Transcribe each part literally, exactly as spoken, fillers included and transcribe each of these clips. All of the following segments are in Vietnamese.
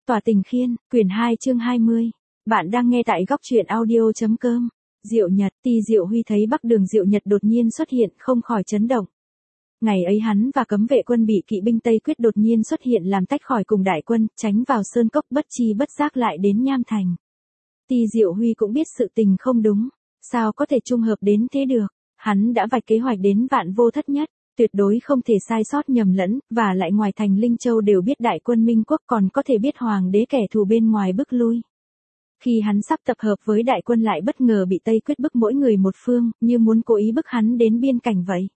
Tòa Tình Khiên, quyển hai chương hai mươi. Bạn đang nghe tại góc truyện audio.com. Diệu Nhật, Ti Diệu Huy thấy Bắc Đường Diệu Nhật đột nhiên xuất hiện, không khỏi chấn động. Ngày ấy hắn và cấm vệ quân bị kỵ binh Tây Quyết đột nhiên xuất hiện làm tách khỏi cùng đại quân, tránh vào sơn cốc, bất chi bất giác lại đến Nham Thành. Ti Diệu Huy cũng biết sự tình không đúng, sao có thể trung hợp đến thế được, hắn đã vạch kế hoạch đến vạn vô thất nhất. Tuyệt đối không thể sai sót nhầm lẫn, và lại ngoài thành Linh Châu đều biết đại quân Minh Quốc, còn có thể biết hoàng đế kẻ thù bên ngoài bức lui. Khi hắn sắp tập hợp với đại quân lại bất ngờ bị Tây Quyết bức mỗi người một phương, như muốn cố ý bức hắn đến biên cảnh vậy.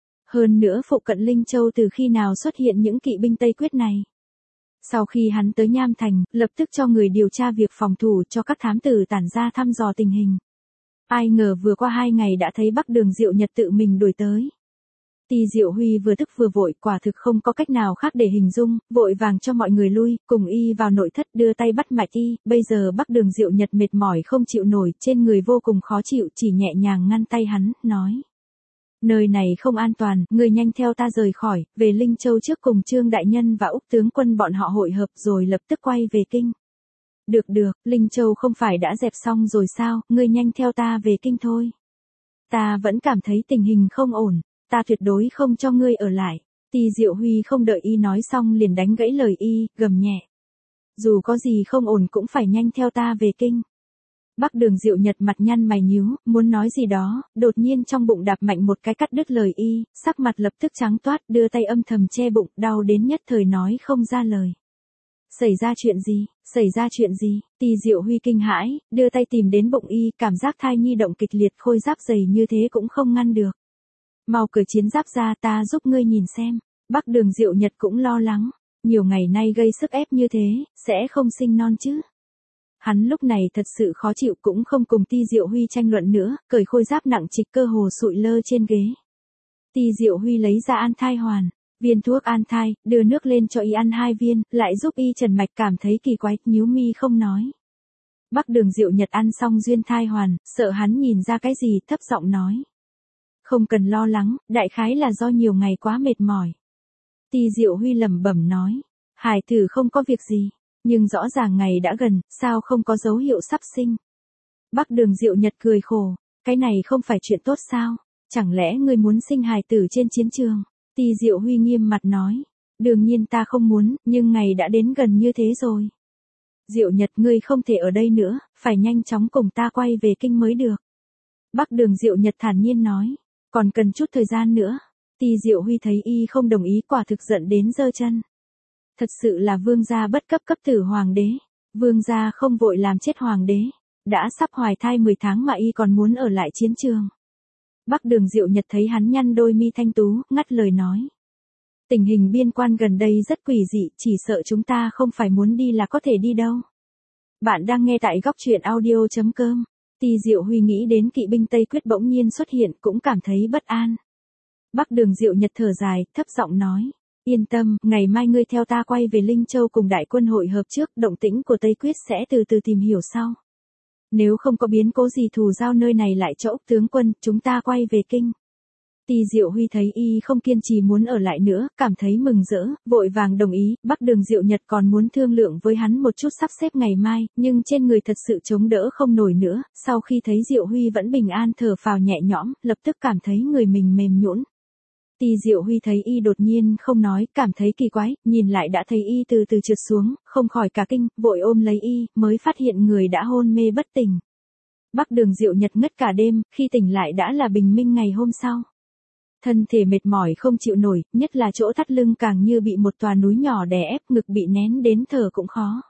Hơn nữa phụ cận Linh Châu từ khi nào xuất hiện những kỵ binh Tây Quyết này. Sau khi hắn tới Nham Thành, lập tức cho người điều tra việc phòng thủ, cho các thám tử tản ra thăm dò tình hình. Ai ngờ vừa qua hai ngày đã thấy Bắc Đường Diệu Nhật tự mình đuổi tới. Ti Diệu Huy vừa tức vừa vội, quả thực không có cách nào khác để hình dung, vội vàng cho mọi người lui, cùng y vào nội thất đưa tay bắt mạch y. Bây giờ Bắc Đường Diệu Nhật mệt mỏi không chịu nổi, trên người vô cùng khó chịu, chỉ nhẹ nhàng ngăn tay hắn, nói: Nơi này không an toàn, người nhanh theo ta rời khỏi, về Linh Châu trước cùng Trương Đại Nhân và Úc Tướng Quân bọn họ hội hợp rồi lập tức quay về kinh. Được được, Linh Châu không phải đã dẹp xong rồi sao, ngươi nhanh theo ta về kinh thôi. Ta vẫn cảm thấy tình hình không ổn. Ta tuyệt đối không cho ngươi ở lại. Ti Diệu Huy không đợi y nói xong liền đánh gãy lời y, gầm nhẹ: Dù có gì không ổn cũng phải nhanh theo ta về kinh. Bắc Đường Diệu Nhật mặt nhăn mày nhíu, muốn nói gì đó, đột nhiên trong bụng đạp mạnh một cái cắt đứt lời y, sắc mặt lập tức trắng toát, đưa tay âm thầm che bụng, đau đến nhất thời nói không ra lời. Xảy ra chuyện gì, xảy ra chuyện gì? Ti Diệu Huy kinh hãi, đưa tay tìm đến bụng y, cảm giác thai nhi động kịch liệt, khôi giáp dày như thế cũng không ngăn được. Mau cởi chiến giáp ra, ta giúp ngươi nhìn xem. Bắc Đường Diệu Nhật cũng lo lắng, nhiều ngày nay gây sức ép như thế, sẽ không sinh non chứ. Hắn lúc này thật sự khó chịu, cũng không cùng Ti Diệu Huy tranh luận nữa, cởi khôi giáp nặng trịch cơ hồ sụi lơ trên ghế. Ti Diệu Huy lấy ra an thai hoàn, viên thuốc an thai, đưa nước lên cho y ăn hai viên, lại giúp y trần mạch, cảm thấy kỳ quái, nhíu mi không nói. Bắc Đường Diệu Nhật ăn xong duyên thai hoàn, sợ hắn nhìn ra cái gì, thấp giọng nói: Không cần lo lắng, đại khái là do nhiều ngày quá mệt mỏi. Ti Diệu Huy lẩm bẩm nói: Hải tử không có việc gì, nhưng rõ ràng ngày đã gần, sao không có dấu hiệu sắp sinh. Bắc Đường Diệu Nhật cười khổ: Cái này không phải chuyện tốt sao? Chẳng lẽ ngươi muốn sinh hài tử trên chiến trường? Ti Diệu Huy nghiêm mặt nói: Đương nhiên ta không muốn, nhưng ngày đã đến gần như thế rồi. Diệu Nhật, ngươi không thể ở đây nữa, phải nhanh chóng cùng ta quay về kinh mới được. Bắc Đường Diệu Nhật thản nhiên nói: Còn cần chút thời gian nữa. Ti Diệu Huy thấy y không đồng ý, quả thực giận đến giơ chân. Thật sự là vương gia bất cấp cấp tử hoàng đế. Vương gia không vội làm chết hoàng đế. Đã sắp hoài thai mười tháng mà y còn muốn ở lại chiến trường. Bắc Đường Diệu Nhật thấy hắn nhăn đôi mi thanh tú, ngắt lời nói: Tình hình biên quan gần đây rất quỷ dị, chỉ sợ chúng ta không phải muốn đi là có thể đi đâu. Bạn đang nghe tại góc truyện audio.com. Ti Diệu Huy nghĩ đến kỵ binh Tây Quyết bỗng nhiên xuất hiện, cũng cảm thấy bất an. Bắc Đường Diệu Nhật thở dài, thấp giọng nói: Yên tâm, ngày mai ngươi theo ta quay về Linh Châu cùng đại quân hội hợp trước, động tĩnh của Tây Quyết sẽ từ từ tìm hiểu sau. Nếu không có biến cố gì thù giao nơi này lại cho Úc Tướng Quân, chúng ta quay về kinh. Ti Diệu Huy thấy y không kiên trì muốn ở lại nữa, cảm thấy mừng rỡ, vội vàng đồng ý. Bắc Đường Diệu Nhật còn muốn thương lượng với hắn một chút sắp xếp ngày mai, nhưng trên người thật sự chống đỡ không nổi nữa. Sau khi thấy Diệu Huy vẫn bình an, thở phào nhẹ nhõm, lập tức cảm thấy người mình mềm nhũn. Ti Diệu Huy thấy y đột nhiên không nói, cảm thấy kỳ quái, nhìn lại đã thấy y từ từ trượt xuống, không khỏi cả kinh, vội ôm lấy y, mới phát hiện người đã hôn mê bất tỉnh. Bắc Đường Diệu Nhật ngất cả đêm, khi tỉnh lại đã là bình minh ngày hôm sau. Thân thể mệt mỏi không chịu nổi, nhất là chỗ thắt lưng càng như bị một tòa núi nhỏ đè ép, ngực bị nén đến thở cũng khó.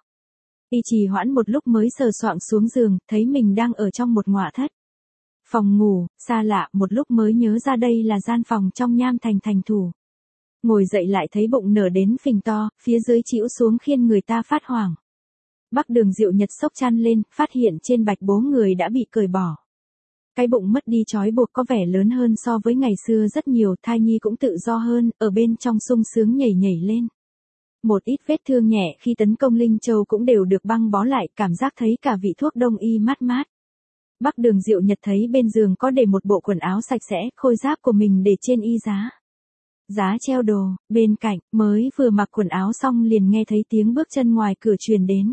Y trì hoãn một lúc mới sờ soạng xuống giường, thấy mình đang ở trong một ngọa thất. Phòng ngủ, xa lạ, một lúc mới nhớ ra đây là gian phòng trong Nham Thành thành thủ. Ngồi dậy lại thấy bụng nở đến phình to, phía dưới chĩu xuống khiến người ta phát hoảng. Bắc Đường Diệu Nhật xốc chăn lên, phát hiện trên bạch bố người đã bị cởi bỏ. Cái bụng mất đi trói buộc có vẻ lớn hơn so với ngày xưa rất nhiều, thai nhi cũng tự do hơn, ở bên trong sung sướng nhảy nhảy lên. Một ít vết thương nhẹ khi tấn công Linh Châu cũng đều được băng bó lại, cảm giác thấy cả vị thuốc đông y mát mát. Bắc Đường Diệu Nhật thấy bên giường có để một bộ quần áo sạch sẽ, khôi giáp của mình để trên y giá. Giá treo đồ, bên cạnh, mới vừa mặc quần áo xong liền nghe thấy tiếng bước chân ngoài cửa truyền đến.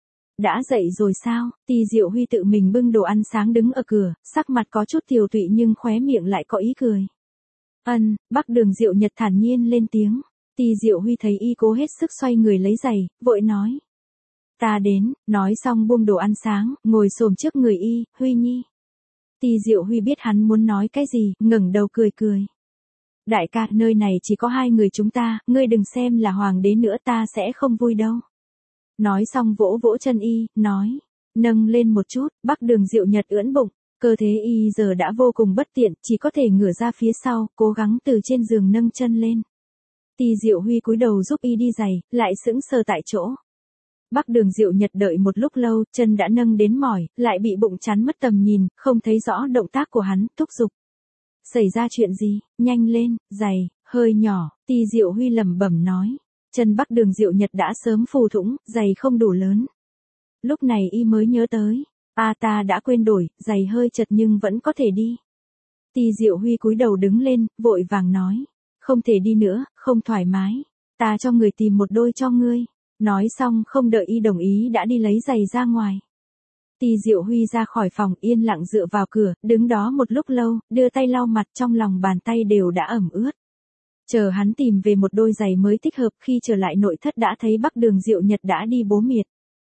Đã dậy rồi sao? Ti Diệu Huy tự mình bưng đồ ăn sáng đứng ở cửa, sắc mặt có chút tiều tụy nhưng khóe miệng lại có ý cười. Ân, Bắc Đường Diệu Nhật thản nhiên lên tiếng. Ti Diệu Huy thấy y cố hết sức xoay người lấy giày, vội nói. Ta đến, nói xong buông đồ ăn sáng, ngồi xổm trước người y, Huy Nhi. Ti Diệu Huy biết hắn muốn nói cái gì, ngẩng đầu cười cười. Đại ca, nơi này chỉ có hai người chúng ta, ngươi đừng xem là hoàng đế nữa, ta sẽ không vui đâu. Nói xong vỗ vỗ chân y, nói, nâng lên một chút. Bắc Đường Diệu Nhật ưỡn bụng, cơ thế y giờ đã vô cùng bất tiện, chỉ có thể ngửa ra phía sau, cố gắng từ trên giường nâng chân lên. Ti Diệu Huy cúi đầu giúp y đi giày, lại sững sờ tại chỗ. Bắc Đường Diệu Nhật đợi một lúc lâu, chân đã nâng đến mỏi, lại bị bụng chắn mất tầm nhìn, không thấy rõ động tác của hắn, thúc giục. Xảy ra chuyện gì? Nhanh lên, giày, hơi nhỏ. Ti Diệu Huy lẩm bẩm nói. Chân Bắc Đường Diệu Nhật đã sớm phù thủng, giày không đủ lớn. Lúc này y mới nhớ tới. A ta đã quên đổi, giày hơi chật nhưng vẫn có thể đi. Ti Diệu Huy cúi đầu đứng lên, vội vàng nói. Không thể đi nữa, không thoải mái. Ta cho người tìm một đôi cho ngươi. Nói xong không đợi y đồng ý đã đi lấy giày ra ngoài. Ti Diệu Huy ra khỏi phòng yên lặng dựa vào cửa, đứng đó một lúc lâu, đưa tay lau mặt, trong lòng bàn tay đều đã ẩm ướt. Chờ hắn tìm về một đôi giày mới thích hợp, khi trở lại nội thất đã thấy Bắc Đường Diệu Nhật đã đi bố miệt.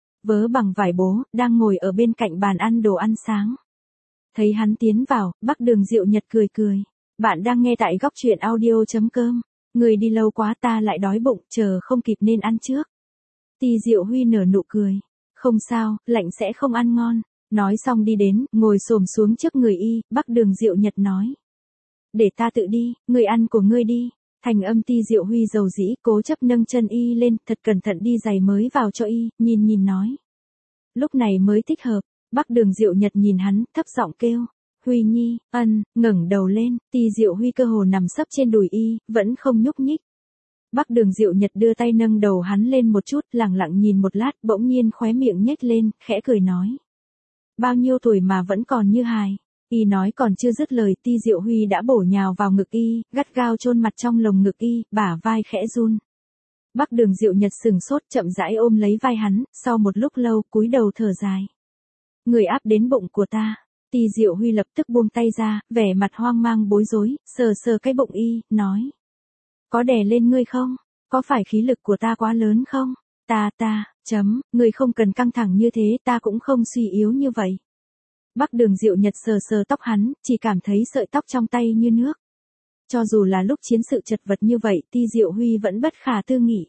Vớ bằng vải bố, đang ngồi ở bên cạnh bàn ăn đồ ăn sáng. Thấy hắn tiến vào, Bắc Đường Diệu Nhật cười cười. Bạn đang nghe tại góc truyện audio chấm com. Người đi lâu quá ta lại đói bụng, chờ không kịp nên ăn trước. Ti Diệu Huy nở nụ cười. Không sao, lạnh sẽ không ăn ngon. Nói xong đi đến, ngồi xổm xuống trước người y, Bắc Đường Diệu Nhật nói. Để ta tự đi, người ăn của ngươi đi. Thành âm Ti Diệu Huy dầu dĩ, cố chấp nâng chân y lên, thật cẩn thận đi giày mới vào cho y, nhìn nhìn nói. Lúc này mới thích hợp. Bắc Đường Diệu Nhật nhìn hắn, thấp giọng kêu. Huy Nhi, ân, ngẩng đầu lên, Ti Diệu Huy cơ hồ nằm sấp trên đùi y, vẫn không nhúc nhích. Bắc Đường Diệu Nhật đưa tay nâng đầu hắn lên một chút, lẳng lặng nhìn một lát, bỗng nhiên khóe miệng nhếch lên, khẽ cười nói. Bao nhiêu tuổi mà vẫn còn như hài. Y nói còn chưa dứt lời, Ti Diệu Huy đã bổ nhào vào ngực y, gắt gao chôn mặt trong lồng ngực y, bả vai khẽ run. Bắc Đường Diệu Nhật sừng sốt, chậm rãi ôm lấy vai hắn, sau một lúc lâu, cúi đầu thở dài. Người áp đến bụng của ta. Ti Diệu Huy lập tức buông tay ra, vẻ mặt hoang mang bối rối, sờ sờ cái bụng y, nói. Có đè lên ngươi không? Có phải khí lực của ta quá lớn không? Ta ta, chấm, người không cần căng thẳng như thế, ta cũng không suy yếu như vậy. Bắc Đường Diệu Nhật sờ sờ tóc hắn, chỉ cảm thấy sợi tóc trong tay như nước. Cho dù là lúc chiến sự chật vật như vậy, Ti Diệu Huy vẫn bất khả tư nghị.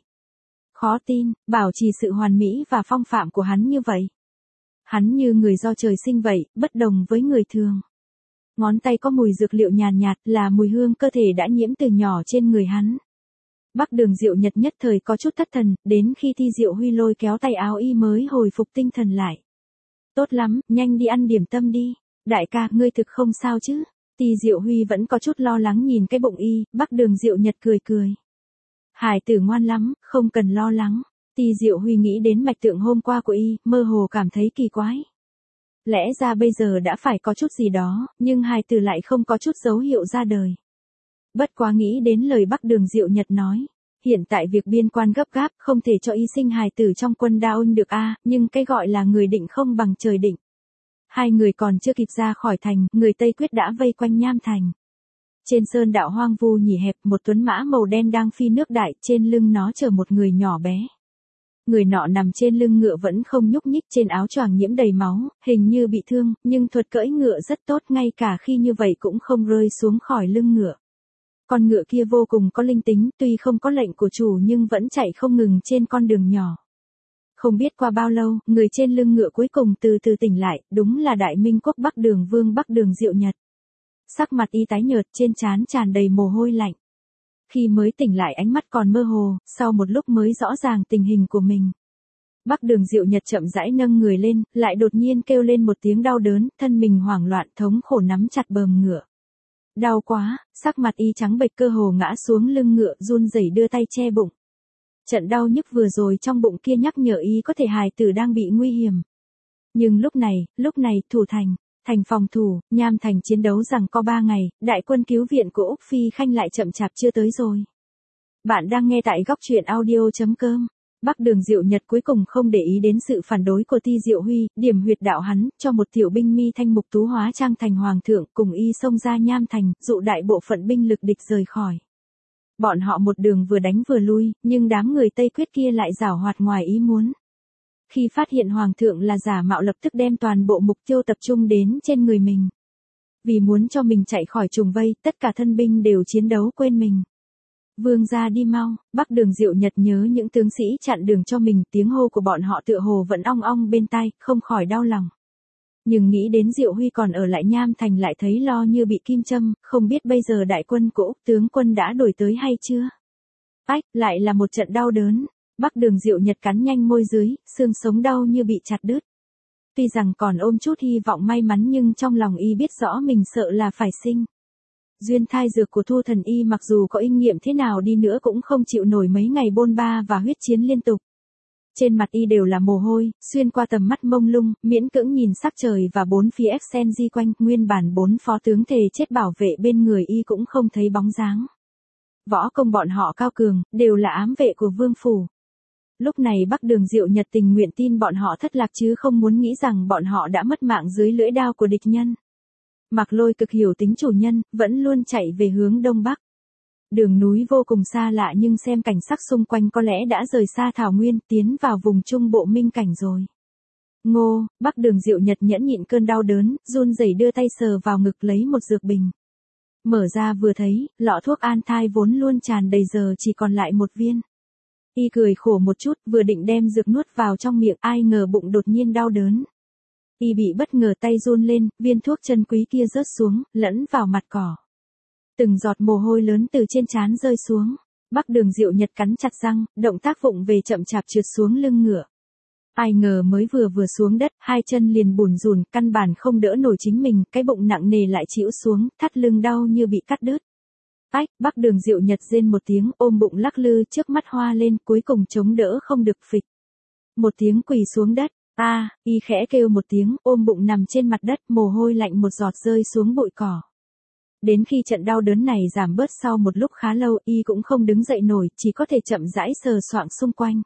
Khó tin, bảo trì sự hoàn mỹ và phong phạm của hắn như vậy. Hắn như người do trời sinh vậy, bất đồng với người thường. Ngón tay có mùi dược liệu nhàn nhạt, là mùi hương cơ thể đã nhiễm từ nhỏ trên người hắn. Bắc Đường Diệu Nhật nhất thời có chút thất thần, đến khi Ti Diệu Huy lôi kéo tay áo y mới hồi phục tinh thần lại. Tốt lắm, nhanh đi ăn điểm tâm đi. Đại ca, ngươi thực không sao chứ? Ti Diệu Huy vẫn có chút lo lắng nhìn cái bụng y, Bắc Đường Diệu Nhật cười cười. Hải tử ngoan lắm, không cần lo lắng. Ti Diệu Huy nghĩ đến mạch tượng hôm qua của y, mơ hồ cảm thấy kỳ quái. Lẽ ra bây giờ đã phải có chút gì đó, nhưng hài tử lại không có chút dấu hiệu ra đời. Bất quá nghĩ đến lời Bắc Đường Diệu Nhật nói. Hiện tại việc biên quan gấp gáp, không thể cho y sinh hài tử trong quân Đa Ôn được a, nhưng cái gọi là người định không bằng trời định. Hai người còn chưa kịp ra khỏi thành, người Tây Quyết đã vây quanh Nham Thành. Trên sơn đạo hoang vu nhỉ hẹp, một tuấn mã màu đen đang phi nước đại, trên lưng nó chở một người nhỏ bé. Người nọ nằm trên lưng ngựa vẫn không nhúc nhích, trên áo choàng nhiễm đầy máu, hình như bị thương, nhưng thuật cưỡi ngựa rất tốt, ngay cả khi như vậy cũng không rơi xuống khỏi lưng ngựa. Con ngựa kia vô cùng có linh tính, tuy không có lệnh của chủ nhưng vẫn chạy không ngừng trên con đường nhỏ. Không biết qua bao lâu, người trên lưng ngựa cuối cùng từ từ tỉnh lại, đúng là Đại Minh Quốc Bắc Đường Vương Bắc Đường Diệu Nhật. Sắc mặt y tái nhợt, trên trán tràn đầy mồ hôi lạnh. Khi mới tỉnh lại ánh mắt còn mơ hồ, sau một lúc mới rõ ràng tình hình của mình. Bắc Đường Diệu Nhật chậm rãi nâng người lên, lại đột nhiên kêu lên một tiếng đau đớn, thân mình hoảng loạn thống khổ nắm chặt bờm ngựa. Đau quá, sắc mặt y trắng bệch cơ hồ ngã xuống lưng ngựa, run rẩy đưa tay che bụng. Trận đau nhức vừa rồi trong bụng kia nhắc nhở y có thể hài tử đang bị nguy hiểm. Nhưng lúc này, lúc này, thủ thành, Thành phòng thủ, Nham Thành chiến đấu rằng có ba ngày, đại quân cứu viện của Úc Phi Khanh lại chậm chạp chưa tới rồi. Bạn đang nghe tại góc truyện audio.com. Bắc Đường Diệu Nhật cuối cùng không để ý đến sự phản đối của Ti Diệu Huy, điểm huyệt đạo hắn, cho một tiểu binh mi thanh mục tú hóa trang thành hoàng thượng, cùng y xông ra Nham Thành, dụ đại bộ phận binh lực địch rời khỏi. Bọn họ một đường vừa đánh vừa lui, nhưng đám người Tây Quyết kia lại giảo hoạt ngoài ý muốn. Khi phát hiện hoàng thượng là giả mạo lập tức đem toàn bộ mục tiêu tập trung đến trên người mình. Vì muốn cho mình chạy khỏi trùng vây, tất cả thân binh đều chiến đấu quên mình. Vương gia đi mau, Bắc Đường Diệu Nhật nhớ những tướng sĩ chặn đường cho mình, tiếng hô của bọn họ tựa hồ vẫn ong ong bên tai, không khỏi đau lòng. Nhưng nghĩ đến Diệu Huy còn ở lại Nham Thành lại thấy lo như bị kim châm, không biết bây giờ đại quân của Úc tướng quân đã đổi tới hay chưa. Ách, lại là một trận đau đớn. Bắc Đường Diệu Nhật cắn nhanh môi dưới, xương sống đau như bị chặt đứt. Tuy rằng còn ôm chút hy vọng may mắn nhưng trong lòng y biết rõ mình sợ là phải sinh. Duyên thai dược của Thu Thần Y mặc dù có kinh nghiệm thế nào đi nữa cũng không chịu nổi mấy ngày bôn ba và huyết chiến liên tục. Trên mặt y đều là mồ hôi, xuyên qua tầm mắt mông lung, miễn cưỡng nhìn sắc trời và bốn phía Exen di quanh, nguyên bản bốn phó tướng thề chết bảo vệ bên người y cũng không thấy bóng dáng. Võ công bọn họ cao cường, đều là ám vệ của vương phủ. Lúc này Bắc Đường Diệu Nhật tình nguyện tin bọn họ thất lạc chứ không muốn nghĩ rằng bọn họ đã mất mạng dưới lưỡi đao của địch nhân. Mạc Lôi cực hiểu tính chủ nhân, vẫn luôn chạy về hướng đông bắc. Đường núi vô cùng xa lạ nhưng xem cảnh sắc xung quanh có lẽ đã rời xa thảo nguyên, tiến vào vùng trung bộ minh cảnh rồi. Ngô, Bắc Đường Diệu Nhật nhẫn nhịn cơn đau đớn, run rẩy đưa tay sờ vào ngực lấy một dược bình. Mở ra vừa thấy, lọ thuốc an thai vốn luôn tràn đầy giờ chỉ còn lại một viên. Y cười khổ một chút, vừa định đem dược nuốt vào trong miệng, ai ngờ bụng đột nhiên đau đớn. Y bị bất ngờ tay run lên, viên thuốc chân quý kia rớt xuống, lẫn vào mặt cỏ. Từng giọt mồ hôi lớn từ trên trán rơi xuống. Bắc Đường Diệu Nhật cắn chặt răng, động tác vụng về chậm chạp trượt xuống lưng ngựa. Ai ngờ mới vừa vừa xuống đất, hai chân liền bùn rùn, căn bản không đỡ nổi chính mình, cái bụng nặng nề lại chịu xuống, thắt lưng đau như bị cắt đứt. Ách, Bắc Đường Diệu Nhật rên một tiếng, ôm bụng lắc lư, trước mắt hoa lên, cuối cùng chống đỡ không được phịch. Một tiếng quỳ xuống đất. A, à, y khẽ kêu một tiếng, ôm bụng nằm trên mặt đất, mồ hôi lạnh một giọt rơi xuống bụi cỏ. Đến khi trận đau đớn này giảm bớt sau một lúc khá lâu, y cũng không đứng dậy nổi, chỉ có thể chậm rãi sờ soạng xung quanh.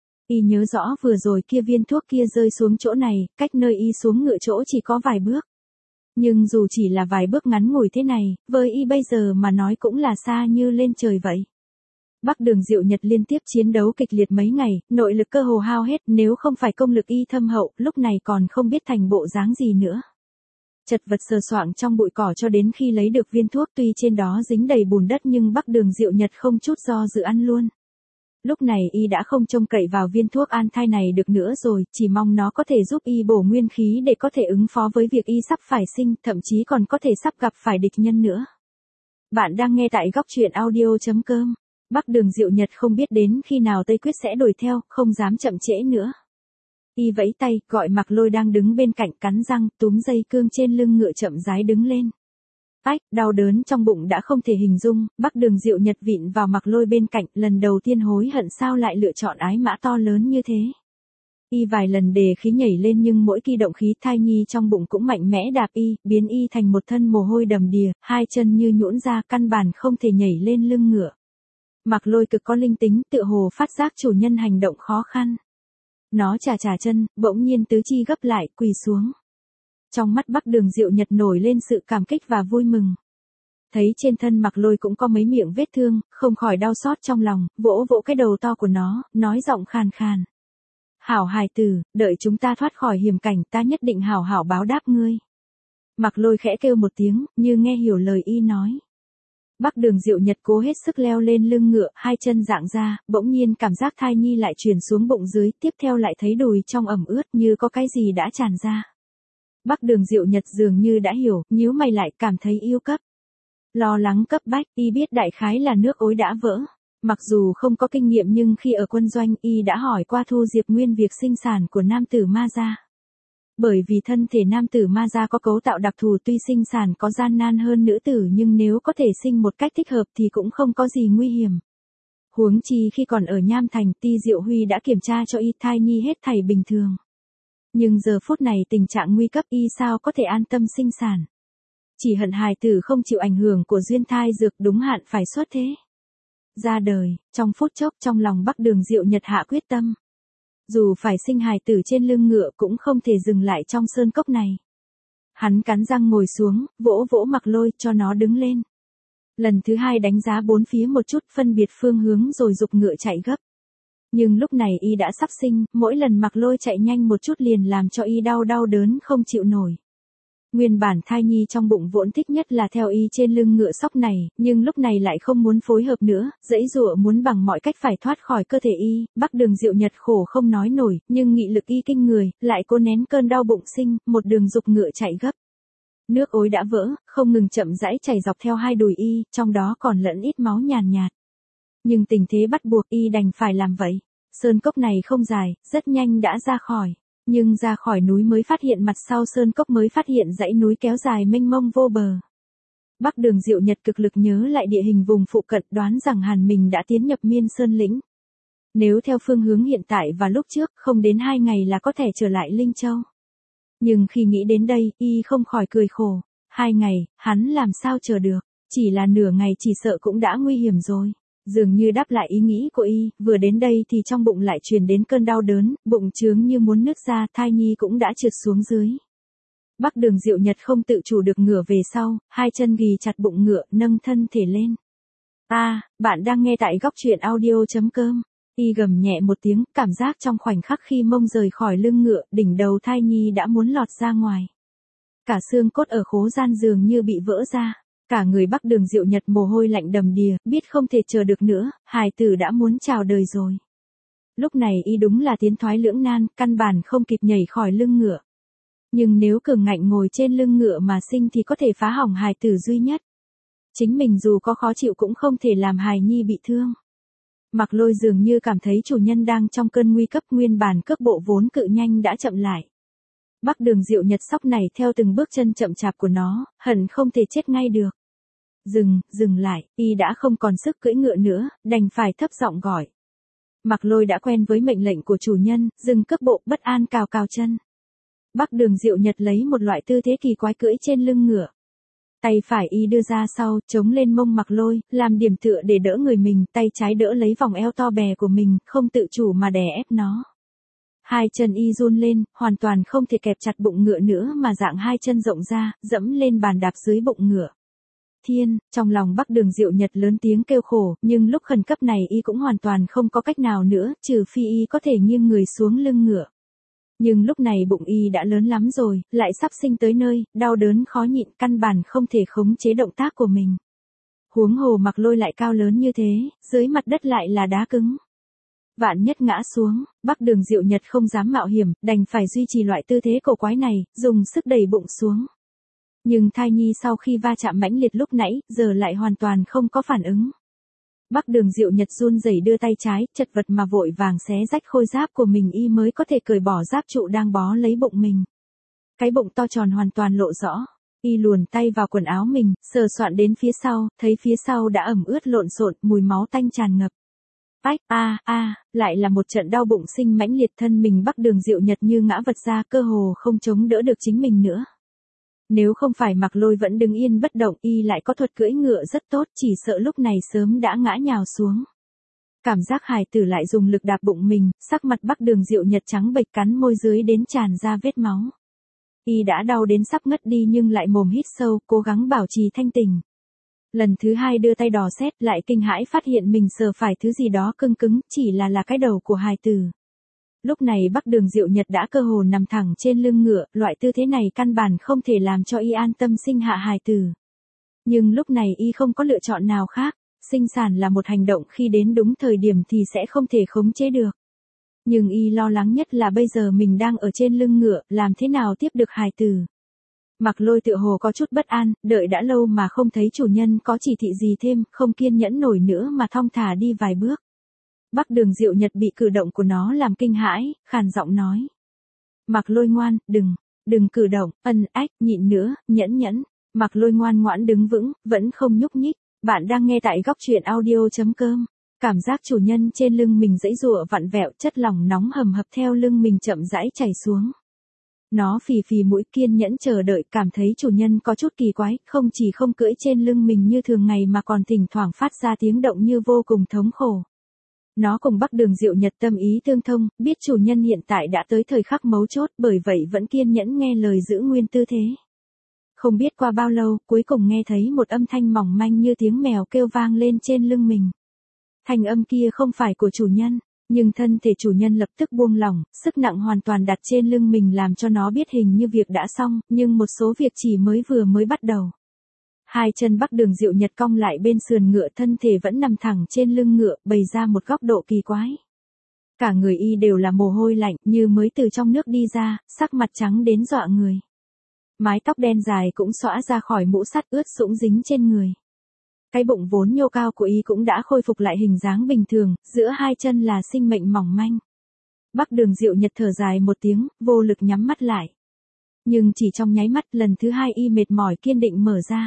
Y nhớ rõ vừa rồi kia viên thuốc kia rơi xuống chỗ này, cách nơi y xuống ngựa chỗ chỉ có vài bước. Nhưng dù chỉ là vài bước ngắn ngủi thế này, với y bây giờ mà nói cũng là xa như lên trời vậy. Bắc Đường Diệu Nhật liên tiếp chiến đấu kịch liệt mấy ngày, nội lực cơ hồ hao hết, nếu không phải công lực y thâm hậu, lúc này còn không biết thành bộ dáng gì nữa. Chật vật sờ soạng trong bụi cỏ cho đến khi lấy được viên thuốc, tuy trên đó dính đầy bùn đất nhưng Bắc Đường Diệu Nhật không chút do dự ăn luôn. Lúc này y đã không trông cậy vào viên thuốc an thai này được nữa rồi, chỉ mong nó có thể giúp y bổ nguyên khí để có thể ứng phó với việc y sắp phải sinh, thậm chí còn có thể sắp gặp phải địch nhân nữa. Bạn đang nghe tại góc truyện audio.com. Bắc Đường Diệu Nhật không biết đến khi nào Tây Quyết sẽ đuổi theo, không dám chậm trễ nữa. Y vẫy tay, gọi Mạc Lôi đang đứng bên cạnh, cắn răng, túm dây cương trên lưng ngựa chậm rãi đứng lên. Ách, đau đớn trong bụng đã không thể hình dung, Bắc Đường Diệu Nhật vịn vào Mạc Lôi bên cạnh, lần đầu tiên hối hận sao lại lựa chọn ái mã to lớn như thế. Y vài lần đề khí nhảy lên nhưng mỗi khi động khí thai nhi trong bụng cũng mạnh mẽ đạp y, biến y thành một thân mồ hôi đầm đìa, hai chân như nhũn ra, căn bản không thể nhảy lên lưng ngựa. Mạc Lôi cực có linh tính, tựa hồ phát giác chủ nhân hành động khó khăn. Nó chà chà chân, bỗng nhiên tứ chi gấp lại, quỳ xuống. Trong mắt Bắc Đường Diệu Nhật nổi lên sự cảm kích và vui mừng. Thấy trên thân Mạc Lôi cũng có mấy miệng vết thương, không khỏi đau xót trong lòng, vỗ vỗ cái đầu to của nó, nói giọng khàn khàn. Hảo hài tử, đợi chúng ta thoát khỏi hiểm cảnh, ta nhất định hảo hảo báo đáp ngươi. Mạc Lôi khẽ kêu một tiếng, như nghe hiểu lời y nói. Bắc Đường Diệu Nhật cố hết sức leo lên lưng ngựa, hai chân dạng ra, bỗng nhiên cảm giác thai nhi lại truyền xuống bụng dưới, tiếp theo lại thấy đùi trong ẩm ướt như có cái gì đã tràn ra. Bắc Đường Diệu Nhật dường như đã hiểu, nhíu mày lại cảm thấy yêu cấp. Lo lắng cấp bách, y biết đại khái là nước ối đã vỡ. Mặc dù không có kinh nghiệm nhưng khi ở quân doanh y đã hỏi qua Thu Diệp Nguyên việc sinh sản của nam tử ma gia. Bởi vì thân thể nam tử ma gia có cấu tạo đặc thù, tuy sinh sản có gian nan hơn nữ tử nhưng nếu có thể sinh một cách thích hợp thì cũng không có gì nguy hiểm. Huống chi khi còn ở Nham Thành, Ti Diệu Huy đã kiểm tra cho y, thai nhi hết thảy bình thường. Nhưng giờ phút này tình trạng nguy cấp y sao có thể an tâm sinh sản. Chỉ hận hài tử không chịu ảnh hưởng của duyên thai dược đúng hạn phải xuất thế. Ra đời, trong phút chốc trong lòng Bắc Đường Diệu Nhật hạ quyết tâm. Dù phải sinh hài tử trên lưng ngựa cũng không thể dừng lại trong sơn cốc này. Hắn cắn răng ngồi xuống, vỗ vỗ Mặc Lôi cho nó đứng lên. Lần thứ hai đánh giá bốn phía một chút phân biệt phương hướng rồi giục ngựa chạy gấp. Nhưng lúc này y đã sắp sinh, mỗi lần Mặc Lôi chạy nhanh một chút liền làm cho y đau đau đớn không chịu nổi. Nguyên bản thai nhi trong bụng vốn thích nhất là theo y trên lưng ngựa sóc này, nhưng lúc này lại không muốn phối hợp nữa, dãy dụa muốn bằng mọi cách phải thoát khỏi cơ thể y. Bắc Đường Diệu Nhật khổ không nói nổi, nhưng nghị lực y kinh người, lại cố nén cơn đau bụng sinh, một đường giục ngựa chạy gấp. Nước ối đã vỡ, không ngừng chậm rãi chảy dọc theo hai đùi y, trong đó còn lẫn ít máu nhàn nhạt. Nhưng tình thế bắt buộc y đành phải làm vậy. Sơn cốc này không dài, rất nhanh đã ra khỏi. Nhưng ra khỏi núi mới phát hiện mặt sau sơn cốc mới phát hiện dãy núi kéo dài mênh mông vô bờ. Bắc Đường Diệu Nhật cực lực nhớ lại địa hình vùng phụ cận, đoán rằng hẳn mình đã tiến nhập Miên Sơn lĩnh. Nếu theo phương hướng hiện tại và lúc trước, không đến hai ngày là có thể trở lại Linh Châu. Nhưng khi nghĩ đến đây, y không khỏi cười khổ. Hai ngày, hắn làm sao chờ được, chỉ là nửa ngày chỉ sợ cũng đã nguy hiểm rồi. Dường như đáp lại ý nghĩ của y, vừa đến đây thì trong bụng lại truyền đến cơn đau đớn, bụng trướng như muốn nứt ra, thai nhi cũng đã trượt xuống dưới. Bắc Đường Diệu Nhật không tự chủ được ngửa về sau, hai chân ghì chặt bụng ngựa, nâng thân thể lên. A, à, bạn đang nghe tại góc truyện audio chấm com. Y gầm nhẹ một tiếng, cảm giác trong khoảnh khắc khi mông rời khỏi lưng ngựa, đỉnh đầu thai nhi đã muốn lọt ra ngoài. Cả xương cốt ở khố gian dường như bị vỡ ra. Cả người Bắc Đường Diệu Nhật mồ hôi lạnh đầm đìa, biết không thể chờ được nữa, hài tử đã muốn chào đời rồi. Lúc này y đúng là tiến thoái lưỡng nan, căn bản không kịp nhảy khỏi lưng ngựa. Nhưng nếu cường ngạnh ngồi trên lưng ngựa mà sinh thì có thể phá hỏng hài tử duy nhất. Chính mình dù có khó chịu cũng không thể làm hài nhi bị thương. Mặc Lôi dường như cảm thấy chủ nhân đang trong cơn nguy cấp, nguyên bản cước bộ vốn cự nhanh đã chậm lại. Bắc Đường Diệu Nhật sóc này theo từng bước chân chậm chạp của nó, hận không thể chết ngay được. Dừng, dừng lại, y đã không còn sức cưỡi ngựa nữa, đành phải thấp giọng gọi. Mặc Lôi đã quen với mệnh lệnh của chủ nhân, dừng cước bộ, bất an cào cào chân. Bắc Đường Diệu Nhật lấy một loại tư thế kỳ quái cưỡi trên lưng ngựa. Tay phải y đưa ra sau, chống lên mông Mặc Lôi, làm điểm tựa để đỡ người mình, tay trái đỡ lấy vòng eo to bè của mình, không tự chủ mà đè ép nó. Hai chân y run lên, hoàn toàn không thể kẹp chặt bụng ngựa nữa mà dạng hai chân rộng ra, dẫm lên bàn đạp dưới bụng ngựa. Thiên, trong lòng Bắc Đường Diệu Nhật lớn tiếng kêu khổ, nhưng lúc khẩn cấp này y cũng hoàn toàn không có cách nào nữa, trừ phi y có thể nghiêng người xuống lưng ngựa. Nhưng lúc này bụng y đã lớn lắm rồi, lại sắp sinh tới nơi, đau đớn khó nhịn, căn bản không thể khống chế động tác của mình. Huống hồ Mặc Lôi lại cao lớn như thế, dưới mặt đất lại là đá cứng. Vạn nhất ngã xuống, Bắc Đường Diệu Nhật không dám mạo hiểm, đành phải duy trì loại tư thế cổ quái này, dùng sức đẩy bụng xuống. Nhưng thai nhi sau khi va chạm mãnh liệt lúc nãy, giờ lại hoàn toàn không có phản ứng. Bắc Đường Diệu Nhật run rẩy đưa tay trái, chật vật mà vội vàng xé rách khôi giáp của mình y mới có thể cởi bỏ giáp trụ đang bó lấy bụng mình. Cái bụng to tròn hoàn toàn lộ rõ. Y luồn tay vào quần áo mình, sờ soạn đến phía sau, thấy phía sau đã ẩm ướt lộn xộn, mùi máu tanh tràn ngập. Ách, a, a, lại là một trận đau bụng sinh mãnh liệt, thân mình Bắc Đường Diệu Nhật như ngã vật ra, cơ hồ không chống đỡ được chính mình nữa. Nếu không phải Mặc Lôi vẫn đứng yên bất động, y lại có thuật cưỡi ngựa rất tốt, chỉ sợ lúc này sớm đã ngã nhào xuống. Cảm giác hài tử lại dùng lực đạp bụng mình, sắc mặt Bắc Đường Diệu Nhật trắng bệch, cắn môi dưới đến tràn ra vết máu. Y đã đau đến sắp ngất đi nhưng lại mồm hít sâu, cố gắng bảo trì thanh tỉnh. Lần thứ hai đưa tay đò xét, lại kinh hãi phát hiện mình sờ phải thứ gì đó cứng cứng, chỉ là là cái đầu của hài tử. Lúc này Bắc Đường Diệu Nhật đã cơ hồ nằm thẳng trên lưng ngựa, loại tư thế này căn bản không thể làm cho y an tâm sinh hạ hài tử. Nhưng lúc này y không có lựa chọn nào khác, sinh sản là một hành động khi đến đúng thời điểm thì sẽ không thể khống chế được. Nhưng y lo lắng nhất là bây giờ mình đang ở trên lưng ngựa, làm thế nào tiếp được hài tử. Mặc Lôi tựa hồ có chút bất an, đợi đã lâu mà không thấy chủ nhân có chỉ thị gì thêm, không kiên nhẫn nổi nữa mà thong thả đi vài bước. Bắc Đường Diệu Nhật bị cử động của nó làm kinh hãi, khàn giọng nói. Mặc Lôi ngoan, đừng, đừng cử động, ân ách, nhịn nữa, nhẫn nhẫn. Mặc Lôi ngoan ngoãn đứng vững, vẫn không nhúc nhích. Bạn đang nghe tại góc truyện audio chấm com. Cảm giác chủ nhân trên lưng mình giãy giụa vặn vẹo, chất lỏng nóng hầm hập theo lưng mình chậm rãi chảy xuống. Nó phì phì mũi kiên nhẫn chờ đợi, cảm thấy chủ nhân có chút kỳ quái, không chỉ không cưỡi trên lưng mình như thường ngày mà còn thỉnh thoảng phát ra tiếng động như vô cùng thống khổ. Nó cùng Bắc Đường Diệu Nhật tâm ý tương thông, biết chủ nhân hiện tại đã tới thời khắc mấu chốt, bởi vậy vẫn kiên nhẫn nghe lời giữ nguyên tư thế. Không biết qua bao lâu, cuối cùng nghe thấy một âm thanh mỏng manh như tiếng mèo kêu vang lên trên lưng mình. Thanh âm kia không phải của chủ nhân, nhưng thân thể chủ nhân lập tức buông lỏng, sức nặng hoàn toàn đặt trên lưng mình làm cho nó biết hình như việc đã xong, nhưng một số việc chỉ mới vừa mới bắt đầu. Hai chân Bắc Đường Diệu Nhật cong lại bên sườn ngựa, thân thể vẫn nằm thẳng trên lưng ngựa, bày ra một góc độ kỳ quái. Cả người y đều là mồ hôi lạnh, như mới từ trong nước đi ra, sắc mặt trắng đến dọa người. Mái tóc đen dài cũng xõa ra khỏi mũ sắt ướt sũng dính trên người. Cái bụng vốn nhô cao của y cũng đã khôi phục lại hình dáng bình thường, giữa hai chân là sinh mệnh mỏng manh. Bắc Đường Diệu Nhật thở dài một tiếng, vô lực nhắm mắt lại. Nhưng chỉ trong nháy mắt, lần thứ hai y mệt mỏi kiên định mở ra.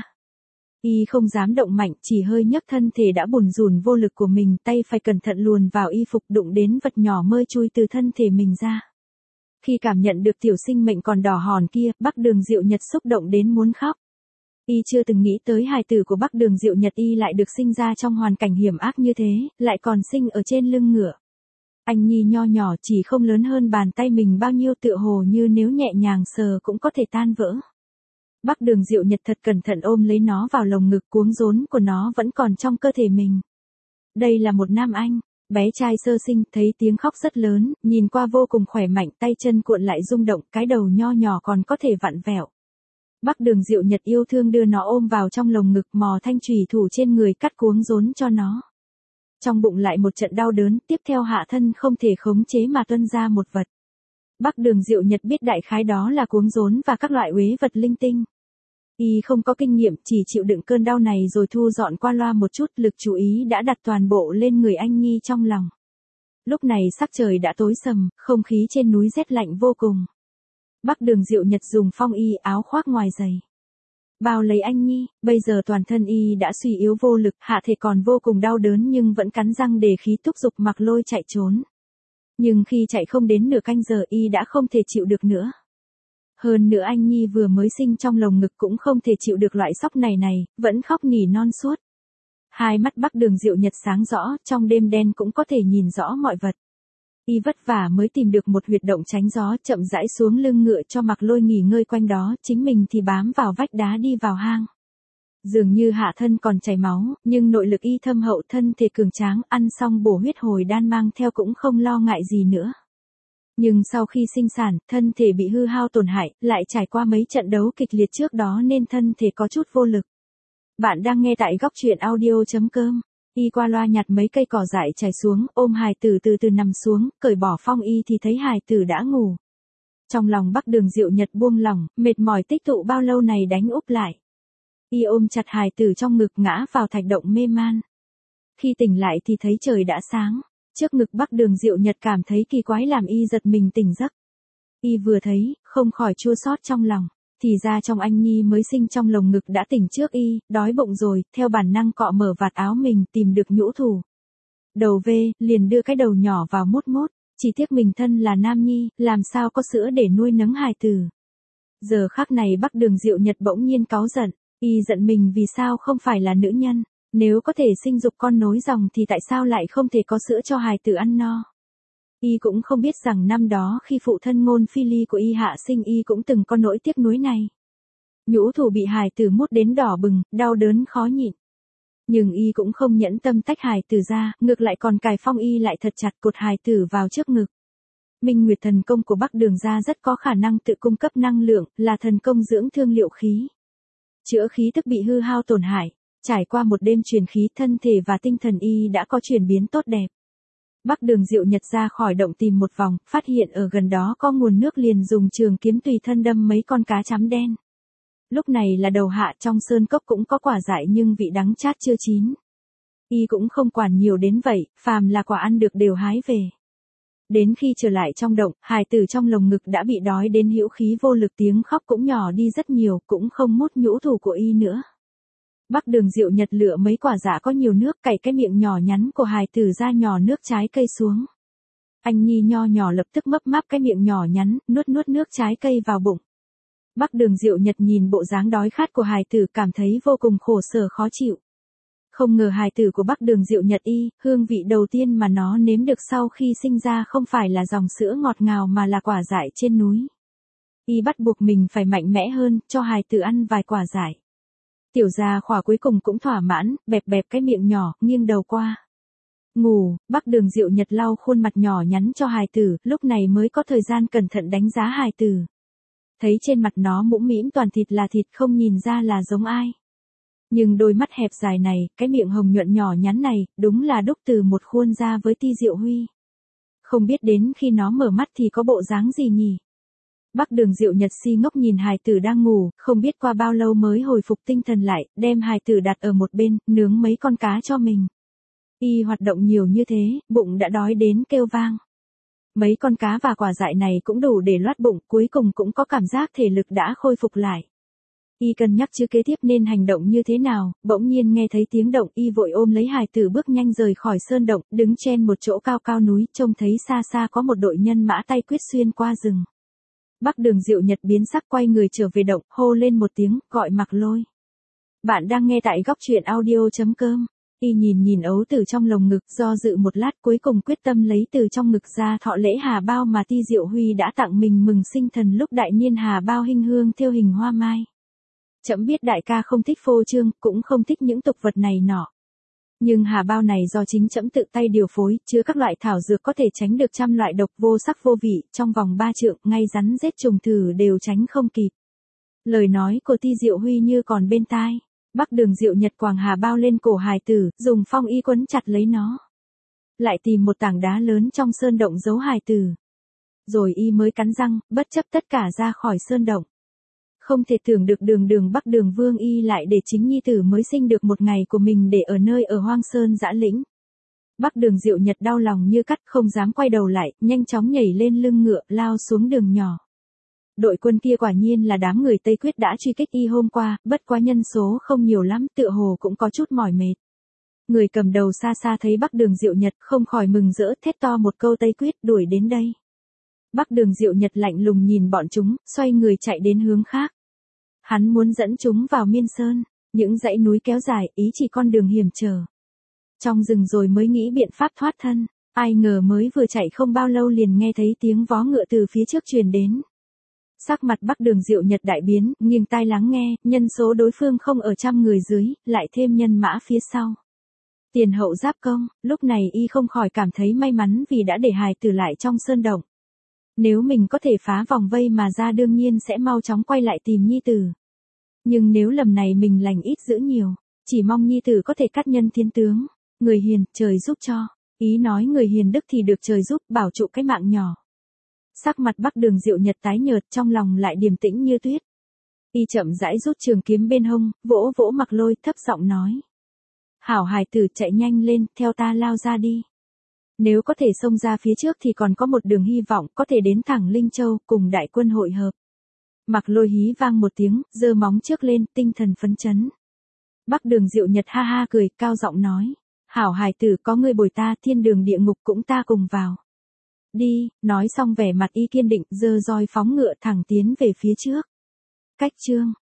Y không dám động mạnh, chỉ hơi nhấc thân thể đã bùn rùn vô lực của mình, tay phải cẩn thận luồn vào y phục, đụng đến vật nhỏ mơi chui từ thân thể mình ra. Khi cảm nhận được tiểu sinh mệnh còn đỏ hòn kia, Bắc Đường Diệu Nhật xúc động đến muốn khóc. Y chưa từng nghĩ tới hài tử của Bắc Đường Diệu Nhật y lại được sinh ra trong hoàn cảnh hiểm ác như thế, lại còn sinh ở trên lưng ngựa. Anh nhi nho nhỏ chỉ không lớn hơn bàn tay mình bao nhiêu, tựa hồ như nếu nhẹ nhàng sờ cũng có thể tan vỡ. Bắc Đường Diệu Nhật thật cẩn thận ôm lấy nó vào lồng ngực, cuống rốn của nó vẫn còn trong cơ thể mình. Đây là một nam anh, bé trai sơ sinh, thấy tiếng khóc rất lớn, nhìn qua vô cùng khỏe mạnh, tay chân cuộn lại rung động, cái đầu nho nhỏ còn có thể vặn vẹo. Bắc Đường Diệu Nhật yêu thương đưa nó ôm vào trong lồng ngực, mò thanh chùy thủ trên người cắt cuống rốn cho nó. Trong bụng lại một trận đau đớn, tiếp theo hạ thân không thể khống chế mà tuôn ra một vật. Bắc Đường Diệu Nhật biết đại khái đó là cuống rốn và các loại uế vật linh tinh. Y không có kinh nghiệm, chỉ chịu đựng cơn đau này rồi thu dọn qua loa một chút, lực chú ý đã đặt toàn bộ lên người anh nhi trong lòng. Lúc này sắc trời đã tối sầm, không khí trên núi rét lạnh vô cùng. Bắc Đường Diệu Nhật dùng phong y áo khoác ngoài giày bao lấy anh nhi, bây giờ toàn thân y đã suy yếu vô lực, hạ thể còn vô cùng đau đớn nhưng vẫn cắn răng để khí thúc giục mặc lôi chạy trốn. Nhưng khi chạy không đến nửa canh giờ y đã không thể chịu được nữa. Hơn nữa anh nhi vừa mới sinh trong lồng ngực cũng không thể chịu được loại sóc này này, vẫn khóc nỉ non suốt. Hai mắt Bắc Đường Diệu Nhật sáng rõ, trong đêm đen cũng có thể nhìn rõ mọi vật. Y vất vả mới tìm được một huyệt động tránh gió, chậm rãi xuống lưng ngựa cho mặc lôi nghỉ ngơi quanh đó, chính mình thì bám vào vách đá đi vào hang. Dường như hạ thân còn chảy máu, nhưng nội lực y thâm hậu, thân thể cường tráng, ăn xong bổ huyết hồi đan mang theo cũng không lo ngại gì nữa. Nhưng sau khi sinh sản, thân thể bị hư hao tổn hại, lại trải qua mấy trận đấu kịch liệt trước đó nên thân thể có chút vô lực. Bạn đang nghe tại góc truyện audio chấm com. Y qua loa nhặt mấy cây cỏ dại trải xuống, ôm hài tử từ từ nằm xuống, cởi bỏ phong y thì thấy hài tử đã ngủ. Trong lòng Bắc Đường Diệu Nhật buông lỏng, mệt mỏi tích tụ bao lâu này đánh úp lại. Y ôm chặt hài tử trong ngực ngã vào thạch động mê man. Khi tỉnh lại thì thấy trời đã sáng. Trước ngực Bắc Đường Diệu Nhật cảm thấy kỳ quái làm y giật mình tỉnh giấc. Y vừa thấy, không khỏi chua xót trong lòng. Thì ra trong anh nhi mới sinh trong lồng ngực đã tỉnh trước y, đói bụng rồi, theo bản năng cọ mở vạt áo mình tìm được nhũ thủ. Đầu về, liền đưa cái đầu nhỏ vào mút mút, chỉ tiếc mình thân là nam nhi, làm sao có sữa để nuôi nấng hài tử. Giờ khắc này Bắc Đường Diệu Nhật bỗng nhiên cáu giận, y giận mình vì sao không phải là nữ nhân, nếu có thể sinh dục con nối dòng thì tại sao lại không thể có sữa cho hài tử ăn no. Y cũng không biết rằng năm đó khi phụ thân ngôn phi ly của y hạ sinh y cũng từng có nỗi tiếc nuối này. Nhũ thủ bị hài tử mút đến đỏ bừng, đau đớn khó nhịn. Nhưng y cũng không nhẫn tâm tách hài tử ra, ngược lại còn cài phong y lại thật chặt cột hài tử vào trước ngực. Minh Nguyệt thần công của Bắc Đường gia rất có khả năng tự cung cấp năng lượng, là thần công dưỡng thương liệu khí. Chữa khí tức bị hư hao tổn hại, trải qua một đêm truyền khí thân thể và tinh thần y đã có chuyển biến tốt đẹp. Bắc Đường Diệu Nhật ra khỏi động tìm một vòng, phát hiện ở gần đó có nguồn nước liền dùng trường kiếm tùy thân đâm mấy con cá chấm đen. Lúc này là đầu hạ, trong sơn cốc cũng có quả dại nhưng vị đắng chát chưa chín. Y cũng không quản nhiều đến vậy, phàm là quả ăn được đều hái về. Đến khi trở lại trong động, hài tử trong lồng ngực đã bị đói đến hữu khí vô lực, tiếng khóc cũng nhỏ đi rất nhiều, cũng không mút nhũ thủ của y nữa. Bắc Đường Diệu Nhật lựa mấy quả dạ có nhiều nước, cày cái miệng nhỏ nhắn của hài tử ra nhỏ nước trái cây xuống. Anh nhi nho nhỏ lập tức mấp máp cái miệng nhỏ nhắn, nuốt nuốt nước trái cây vào bụng. Bắc Đường Diệu Nhật nhìn bộ dáng đói khát của hài tử cảm thấy vô cùng khổ sở khó chịu. Không ngờ hài tử của Bắc Đường Diệu Nhật y, hương vị đầu tiên mà nó nếm được sau khi sinh ra không phải là dòng sữa ngọt ngào mà là quả dại trên núi. Y bắt buộc mình phải mạnh mẽ hơn, cho hài tử ăn vài quả dại. Tiểu gia khỏa cuối cùng cũng thỏa mãn, bẹp bẹp cái miệng nhỏ, nghiêng đầu qua. Ngủ, Bắc Đường Diệu Nhật lau khuôn mặt nhỏ nhắn cho hài tử, lúc này mới có thời gian cẩn thận đánh giá hài tử. Thấy trên mặt nó mũm mĩm toàn thịt là thịt không nhìn ra là giống ai. Nhưng đôi mắt hẹp dài này, cái miệng hồng nhuận nhỏ nhắn này, đúng là đúc từ một khuôn ra với Ti Diệu Huy. Không biết đến khi nó mở mắt thì có bộ dáng gì nhỉ? Bắc Đường Diệu Nhật si ngốc nhìn hài tử đang ngủ, không biết qua bao lâu mới hồi phục tinh thần lại, đem hài tử đặt ở một bên, nướng mấy con cá cho mình. Y hoạt động nhiều như thế, bụng đã đói đến kêu vang. Mấy con cá và quả dại này cũng đủ để loát bụng, cuối cùng cũng có cảm giác thể lực đã khôi phục lại. Y cân nhắc chứ kế tiếp nên hành động như thế nào, bỗng nhiên nghe thấy tiếng động, Y vội ôm lấy hài tử bước nhanh rời khỏi sơn động, đứng trên một chỗ cao cao núi, trông thấy xa xa có một đội nhân mã tay quyết xuyên qua rừng. Bắc Đường Diệu Nhật biến sắc quay người trở về động, hô lên một tiếng, gọi Mặc Lôi. Bạn đang nghe tại góc truyện audio chấm com. Y nhìn nhìn ấu tử trong lồng ngực, do dự một lát cuối cùng quyết tâm lấy từ trong ngực ra thọ lễ hà bao mà Ti Diệu Huy đã tặng mình mừng sinh thần lúc đại niên, hà bao hinh hương thêu hình hoa mai. Trẫm biết đại ca không thích phô trương, cũng không thích những tục vật này nọ. Nhưng hà bao này do chính trẫm tự tay điều phối, chứa các loại thảo dược có thể tránh được trăm loại độc vô sắc vô vị, trong vòng ba trượng, ngay rắn rết trùng thử đều tránh không kịp. Lời nói của Ti Diệu Huy như còn bên tai. Bắc Đường Diệu Nhật quàng hà bao lên cổ hài tử, dùng phong y quấn chặt lấy nó. Lại tìm một tảng đá lớn trong sơn động giấu hài tử. Rồi y mới cắn răng, bất chấp tất cả ra khỏi sơn động. Không thể tưởng được đường đường Bắc Đường Vương y lại để chính nhi tử mới sinh được một ngày của mình để ở nơi ở hoang sơn dã lĩnh. Bắc Đường Diệu Nhật đau lòng như cắt, không dám quay đầu lại, nhanh chóng nhảy lên lưng ngựa, lao xuống đường nhỏ. Đội quân kia quả nhiên là đám người Tây Quyết đã truy kích y hôm qua, bất quá nhân số không nhiều lắm, tựa hồ cũng có chút mỏi mệt. Người cầm đầu xa xa thấy Bắc Đường Diệu Nhật không khỏi mừng rỡ, thét to một câu Tây Quyết đuổi đến đây. Bắc Đường Diệu Nhật lạnh lùng nhìn bọn chúng, xoay người chạy đến hướng khác. Hắn muốn dẫn chúng vào Miên Sơn, những dãy núi kéo dài, ý chỉ con đường hiểm trở. Trong rừng rồi mới nghĩ biện pháp thoát thân, ai ngờ mới vừa chạy không bao lâu liền nghe thấy tiếng vó ngựa từ phía trước truyền đến. Sắc mặt Bắc Đường Diệu Nhật đại biến, nghiêng tai lắng nghe, nhân số đối phương không ở trăm người dưới, lại thêm nhân mã phía sau. Tiền hậu giáp công, lúc này y không khỏi cảm thấy may mắn vì đã để hài tử lại trong sơn động. Nếu mình có thể phá vòng vây mà ra đương nhiên sẽ mau chóng quay lại tìm nhi tử. Nhưng nếu lầm này mình lành ít dữ nhiều, chỉ mong nhi tử có thể cắt nhân thiên tướng, người hiền, trời giúp cho. Ý nói người hiền đức thì được trời giúp, bảo trụ cái mạng nhỏ. Sắc mặt Bắc Đường Diệu Nhật tái nhợt, trong lòng lại điềm tĩnh như tuyết. Y chậm rãi rút trường kiếm bên hông, vỗ vỗ Mặc Lôi, thấp giọng nói. Hảo hài tử, chạy nhanh lên, theo ta lao ra đi. Nếu có thể xông ra phía trước thì còn có một đường hy vọng, có thể đến thẳng Linh Châu, cùng đại quân hội hợp. Mặc Lôi hí vang một tiếng, giơ móng trước lên, tinh thần phấn chấn. Bắc Đường Diệu Nhật ha ha cười, cao giọng nói. Hảo hài tử, có ngươi bồi ta, thiên đường địa ngục cũng ta cùng vào. Đi, nói xong vẻ mặt y kiên định, giơ roi phóng ngựa thẳng tiến về phía trước. Cách chương.